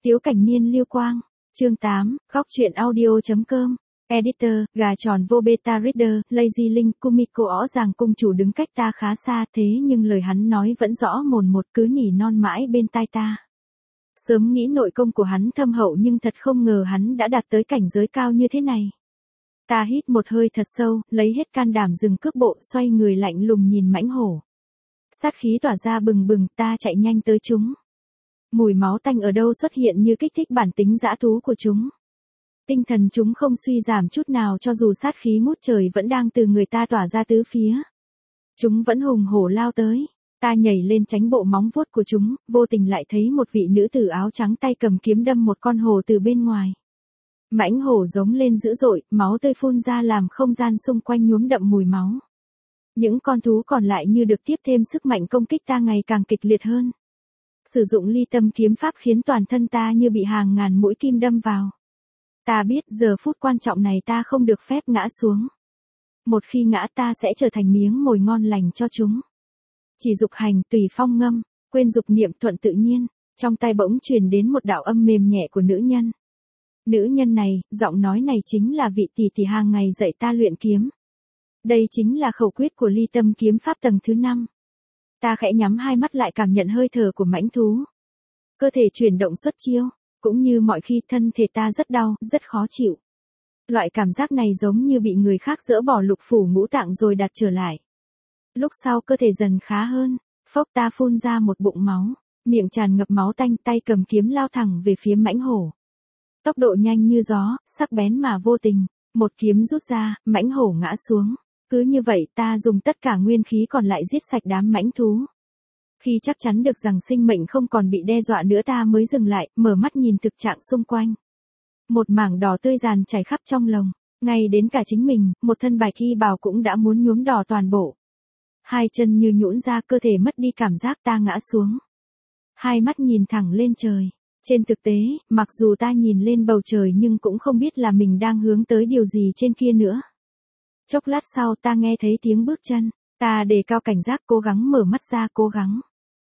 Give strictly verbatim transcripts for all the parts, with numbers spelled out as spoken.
Tiếu Cảnh Niên Lưu Quang, chương tám, góc truyện audio.com, Editor, gà tròn vô beta reader, Lazy Link, Kumiko rõ ràng cung chủ đứng cách ta khá xa thế nhưng lời hắn nói vẫn rõ mồn một cứ nỉ non mãi bên tai ta. Sớm nghĩ nội công của hắn thâm hậu nhưng thật không ngờ hắn đã đạt tới cảnh giới cao như thế này. Ta hít một hơi thật sâu, lấy hết can đảm dừng cước bộ xoay người lạnh lùng nhìn mãnh hổ. Sát khí tỏa ra bừng bừng ta chạy nhanh tới chúng. Mùi máu tanh ở đâu xuất hiện như kích thích bản tính dã thú của chúng. Tinh thần chúng không suy giảm chút nào cho dù sát khí ngút trời vẫn đang từ người ta tỏa ra tứ phía. Chúng vẫn hùng hổ lao tới. Ta nhảy lên tránh bộ móng vuốt của chúng, vô tình lại thấy một vị nữ tử áo trắng tay cầm kiếm đâm một con hổ từ bên ngoài. Mãnh hổ giống lên dữ dội, máu tươi phun ra làm không gian xung quanh nhuốm đậm mùi máu. Những con thú còn lại như được tiếp thêm sức mạnh công kích ta ngày càng kịch liệt hơn. Sử dụng ly tâm kiếm pháp khiến toàn thân ta như bị hàng ngàn mũi kim đâm vào. Ta biết giờ phút quan trọng này ta không được phép ngã xuống. Một khi ngã ta sẽ trở thành miếng mồi ngon lành cho chúng. Chỉ dục hành tùy phong ngâm, quên dục niệm thuận tự nhiên, trong tai bỗng truyền đến một đạo âm mềm nhẹ của nữ nhân. Nữ nhân này, giọng nói này chính là vị tỷ tỷ hàng ngày dạy ta luyện kiếm. Đây chính là khẩu quyết của ly tâm kiếm pháp tầng thứ năm. Ta khẽ nhắm hai mắt lại cảm nhận hơi thở của mãnh thú. Cơ thể chuyển động xuất chiêu, cũng như mọi khi thân thể ta rất đau, rất khó chịu. Loại cảm giác này giống như bị người khác dỡ bỏ lục phủ ngũ tạng rồi đặt trở lại. Lúc sau cơ thể dần khá hơn, phốc ta phun ra một bụng máu, miệng tràn ngập máu tanh tay cầm kiếm lao thẳng về phía mãnh hổ. Tốc độ nhanh như gió, sắc bén mà vô tình, một kiếm rút ra, mãnh hổ ngã xuống. Cứ như vậy ta dùng tất cả nguyên khí còn lại giết sạch đám mãnh thú. Khi chắc chắn được rằng sinh mệnh không còn bị đe dọa nữa ta mới dừng lại, mở mắt nhìn thực trạng xung quanh. Một mảng đỏ tươi ràn chảy khắp trong lồng, ngay đến cả chính mình, một thân bạch y bào cũng đã muốn nhuốm đỏ toàn bộ. Hai chân như nhũn ra cơ thể mất đi cảm giác ta ngã xuống. Hai mắt nhìn thẳng lên trời. Trên thực tế, mặc dù ta nhìn lên bầu trời nhưng cũng không biết là mình đang hướng tới điều gì trên kia nữa. Chốc lát sau ta nghe thấy tiếng bước chân, ta đề cao cảnh giác cố gắng mở mắt ra cố gắng.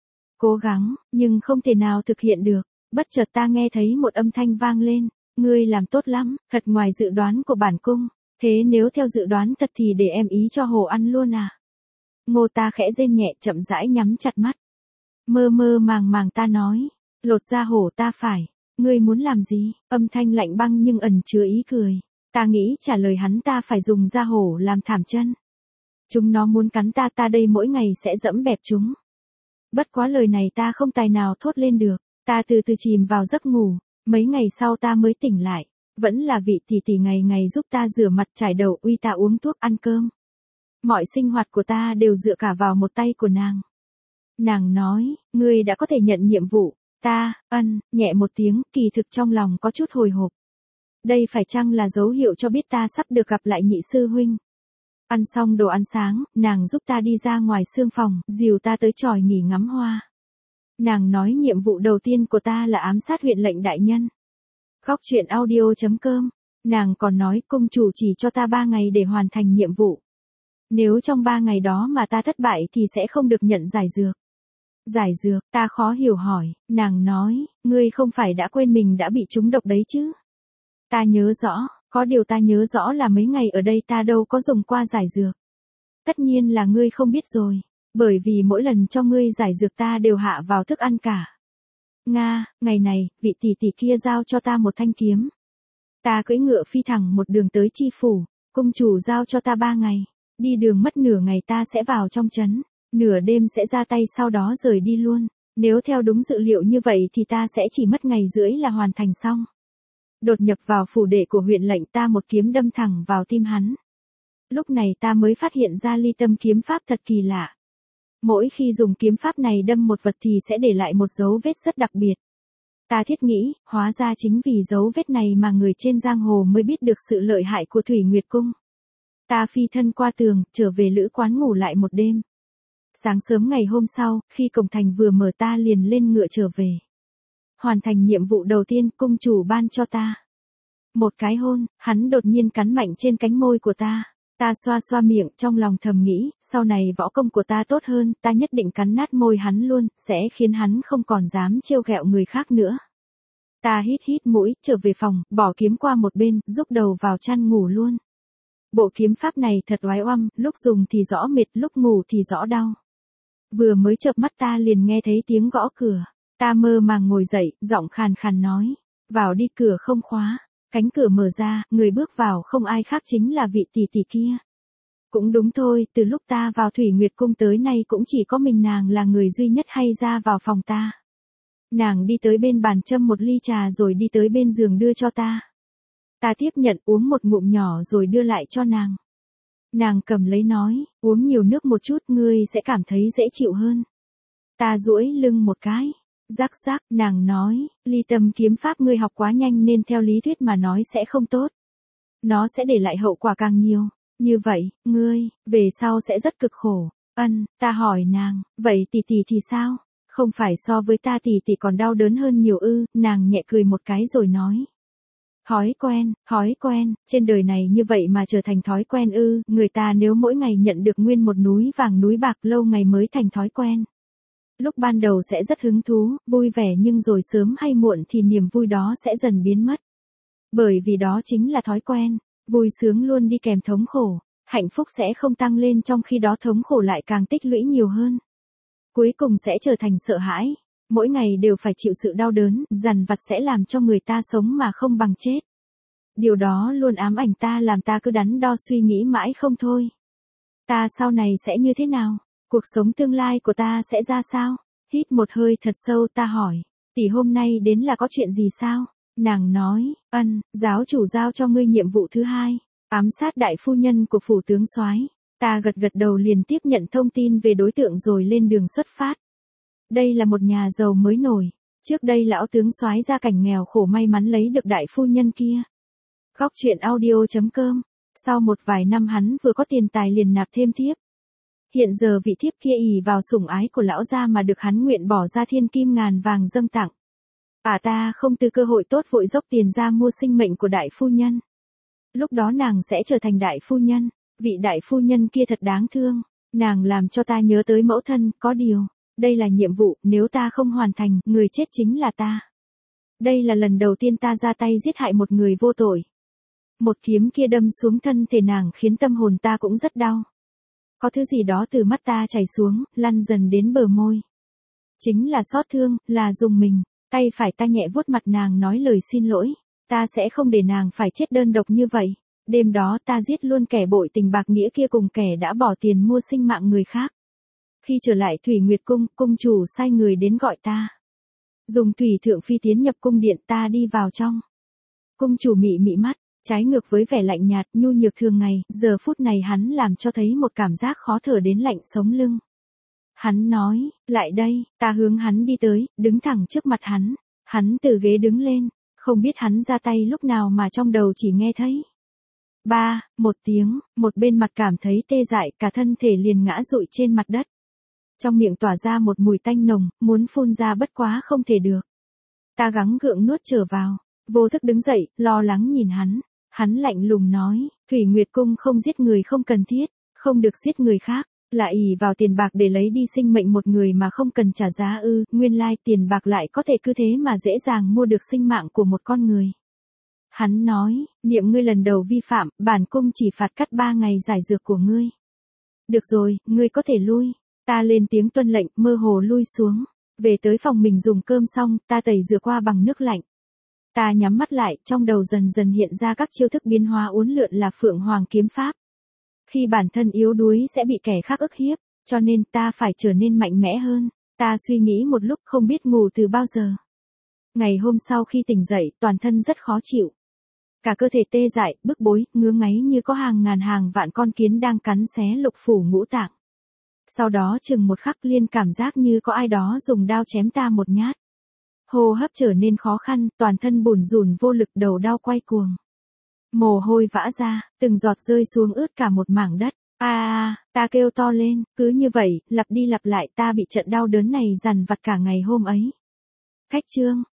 Cố gắng, nhưng không thể nào thực hiện được, bất chợt ta nghe thấy một âm thanh vang lên, ngươi làm tốt lắm, thật ngoài dự đoán của bản cung, thế nếu theo dự đoán thật thì để em ý cho hổ ăn luôn à. Ngô ta khẽ rên nhẹ chậm rãi nhắm chặt mắt. Mơ mơ màng màng ta nói, lột da hổ ta phải, ngươi muốn làm gì, âm thanh lạnh băng nhưng ẩn chứa ý cười. Ta nghĩ trả lời hắn ta phải dùng da hổ làm thảm chân. Chúng nó muốn cắn ta ta đây mỗi ngày sẽ dẫm bẹp chúng. Bất quá lời này ta không tài nào thốt lên được, ta từ từ chìm vào giấc ngủ, mấy ngày sau ta mới tỉnh lại, vẫn là vị tỷ tỷ ngày ngày giúp ta rửa mặt chải đầu uy ta uống thuốc ăn cơm. Mọi sinh hoạt của ta đều dựa cả vào một tay của nàng. Nàng nói, ngươi đã có thể nhận nhiệm vụ, ta, ân, nhẹ một tiếng, kỳ thực trong lòng có chút hồi hộp. Đây phải chăng là dấu hiệu cho biết ta sắp được gặp lại nhị sư huynh. Ăn xong đồ ăn sáng, nàng giúp ta đi ra ngoài sương phòng, dìu ta tới chòi nghỉ ngắm hoa. Nàng nói nhiệm vụ đầu tiên của ta là ám sát huyện lệnh đại nhân. Góc truyện audio.com, nàng còn nói cung chủ chỉ cho ta ba ngày để hoàn thành nhiệm vụ. Nếu trong ba ngày đó mà ta thất bại thì sẽ không được nhận giải dược. Giải dược, ta khó hiểu hỏi, nàng nói, ngươi không phải đã quên mình đã bị trúng độc đấy chứ? Ta nhớ rõ, có điều ta nhớ rõ là mấy ngày ở đây ta đâu có dùng qua giải dược. Tất nhiên là ngươi không biết rồi, bởi vì mỗi lần cho ngươi giải dược ta đều hạ vào thức ăn cả. Nga, ngày này, vị tỷ tỷ kia giao cho ta một thanh kiếm. Ta cưỡi ngựa phi thẳng một đường tới chi phủ, cung chủ giao cho ta ba ngày, đi đường mất nửa ngày ta sẽ vào trong trấn, nửa đêm sẽ ra tay sau đó rời đi luôn. Nếu theo đúng dự liệu như vậy thì ta sẽ chỉ mất ngày rưỡi là hoàn thành xong. Đột nhập vào phủ đệ của huyện lệnh ta một kiếm đâm thẳng vào tim hắn. Lúc này ta mới phát hiện ra ly tâm kiếm pháp thật kỳ lạ. Mỗi khi dùng kiếm pháp này đâm một vật thì sẽ để lại một dấu vết rất đặc biệt. Ta thiết nghĩ, hóa ra chính vì dấu vết này mà người trên giang hồ mới biết được sự lợi hại của Thủy Nguyệt Cung. Ta phi thân qua tường, trở về lữ quán ngủ lại một đêm. Sáng sớm ngày hôm sau, khi cổng thành vừa mở ta liền lên ngựa trở về. Hoàn thành nhiệm vụ đầu tiên cung chủ ban cho ta. Một cái hôn, hắn đột nhiên cắn mạnh trên cánh môi của ta. Ta xoa xoa miệng trong lòng thầm nghĩ, sau này võ công của ta tốt hơn, ta nhất định cắn nát môi hắn luôn, sẽ khiến hắn không còn dám trêu ghẹo người khác nữa. Ta hít hít mũi, trở về phòng, bỏ kiếm qua một bên, rúc đầu vào chăn ngủ luôn. Bộ kiếm pháp này thật oái oăm, lúc dùng thì rõ mệt, lúc ngủ thì rõ đau. Vừa mới chợp mắt ta liền nghe thấy tiếng gõ cửa. Ta mơ màng ngồi dậy, giọng khàn khàn nói. Vào đi, cửa không khóa. Cánh cửa mở ra, người bước vào không ai khác chính là vị tỷ tỷ kia. Cũng đúng thôi, từ lúc ta vào Thủy Nguyệt Cung tới nay cũng chỉ có mình nàng là người duy nhất hay ra vào phòng ta. Nàng đi tới bên bàn châm một ly trà rồi đi tới bên giường đưa cho ta. Ta tiếp nhận uống một ngụm nhỏ rồi đưa lại cho nàng. Nàng cầm lấy nói, uống nhiều nước một chút ngươi sẽ cảm thấy dễ chịu hơn. Ta duỗi lưng một cái. Rắc rắc, nàng nói, ly tâm kiếm pháp ngươi học quá nhanh nên theo lý thuyết mà nói sẽ không tốt. Nó sẽ để lại hậu quả càng nhiều. Như vậy, ngươi, về sau sẽ rất cực khổ. Ân, ta hỏi nàng, vậy tỷ tỷ thì sao? Không phải so với ta tỷ tỷ còn đau đớn hơn nhiều ư, nàng nhẹ cười một cái rồi nói. Thói quen, thói quen, trên đời này như vậy mà trở thành thói quen ư, người ta nếu mỗi ngày nhận được nguyên một núi vàng núi bạc lâu ngày mới thành thói quen. Lúc ban đầu sẽ rất hứng thú, vui vẻ nhưng rồi sớm hay muộn thì niềm vui đó sẽ dần biến mất. Bởi vì đó chính là thói quen, vui sướng luôn đi kèm thống khổ, hạnh phúc sẽ không tăng lên trong khi đó thống khổ lại càng tích lũy nhiều hơn. Cuối cùng sẽ trở thành sợ hãi, mỗi ngày đều phải chịu sự đau đớn, dằn vặt sẽ làm cho người ta sống mà không bằng chết. Điều đó luôn ám ảnh ta làm ta cứ đắn đo suy nghĩ mãi không thôi. Ta sau này sẽ như thế nào? Cuộc sống tương lai của ta sẽ ra sao? Hít một hơi thật sâu ta hỏi, tỷ hôm nay đến là có chuyện gì sao? Nàng nói, ân, giáo chủ giao cho ngươi nhiệm vụ thứ hai, ám sát đại phu nhân của phủ tướng soái. Ta gật gật đầu liền tiếp nhận thông tin về đối tượng rồi lên đường xuất phát. Đây là một nhà giàu mới nổi, trước đây lão tướng soái gia cảnh nghèo khổ may mắn lấy được đại phu nhân kia. Góc truyện audio chấm com, sau một vài năm hắn vừa có tiền tài liền nạp thêm thiếp. Hiện giờ vị thiếp kia ỷ vào sủng ái của lão gia mà được hắn nguyện bỏ ra thiên kim ngàn vàng dâng tặng. À ta không từ cơ hội tốt vội dốc tiền ra mua sinh mệnh của đại phu nhân. Lúc đó nàng sẽ trở thành đại phu nhân, vị đại phu nhân kia thật đáng thương, nàng làm cho ta nhớ tới mẫu thân, có điều, đây là nhiệm vụ, nếu ta không hoàn thành, người chết chính là ta. Đây là lần đầu tiên ta ra tay giết hại một người vô tội. Một kiếm kia đâm xuống thân thể nàng khiến tâm hồn ta cũng rất đau. Có thứ gì đó từ mắt ta chảy xuống, lăn dần đến bờ môi. Chính là xót thương, là dùng mình, tay phải ta nhẹ vuốt mặt nàng nói lời xin lỗi, ta sẽ không để nàng phải chết đơn độc như vậy. Đêm đó ta giết luôn kẻ bội tình bạc nghĩa kia cùng kẻ đã bỏ tiền mua sinh mạng người khác. Khi trở lại Thủy Nguyệt Cung, cung chủ sai người đến gọi ta. Dùng thủy thượng phi tiến nhập cung điện ta đi vào trong. Cung chủ mị mị mắt, trái ngược với vẻ lạnh nhạt nhu nhược thường ngày, giờ phút này hắn làm cho thấy một cảm giác khó thở đến lạnh sống lưng. Hắn nói, lại đây, ta hướng hắn đi tới, đứng thẳng trước mặt hắn. Hắn từ ghế đứng lên, không biết hắn ra tay lúc nào mà trong đầu chỉ nghe thấy. Ba, một tiếng, một bên mặt cảm thấy tê dại, cả thân thể liền ngã rụi trên mặt đất. Trong miệng tỏa ra một mùi tanh nồng, muốn phun ra bất quá không thể được. Ta gắng gượng nuốt trở vào, vô thức đứng dậy, lo lắng nhìn hắn. Hắn lạnh lùng nói, Thủy Nguyệt Cung không giết người không cần thiết, không được giết người khác, là ỷ vào tiền bạc để lấy đi sinh mệnh một người mà không cần trả giá ư, nguyên lai tiền bạc lại có thể cứ thế mà dễ dàng mua được sinh mạng của một con người. Hắn nói, niệm ngươi lần đầu vi phạm, bản cung chỉ phạt cắt ba ngày giải dược của ngươi. Được rồi, ngươi có thể lui. Ta lên tiếng tuân lệnh, mơ hồ lui xuống. Về tới phòng mình dùng cơm xong, ta tẩy rửa qua bằng nước lạnh. Ta nhắm mắt lại, trong đầu dần dần hiện ra các chiêu thức biến hóa uốn lượn là Phượng Hoàng kiếm pháp. Khi bản thân yếu đuối sẽ bị kẻ khác ức hiếp, cho nên ta phải trở nên mạnh mẽ hơn. Ta suy nghĩ một lúc không biết ngủ từ bao giờ. Ngày hôm sau khi tỉnh dậy, toàn thân rất khó chịu. Cả cơ thể tê dại, bức bối, ngứa ngáy như có hàng ngàn hàng vạn con kiến đang cắn xé lục phủ ngũ tạng. Sau đó chừng một khắc liên cảm giác như có ai đó dùng đao chém ta một nhát. Hô hấp trở nên khó khăn, toàn thân bủn rủn vô lực đầu đau quay cuồng. Mồ hôi vã ra, từng giọt rơi xuống ướt cả một mảng đất. A a, ta kêu to lên, cứ như vậy, lặp đi lặp lại ta bị trận đau đớn này dằn vặt cả ngày hôm ấy. Khách chương,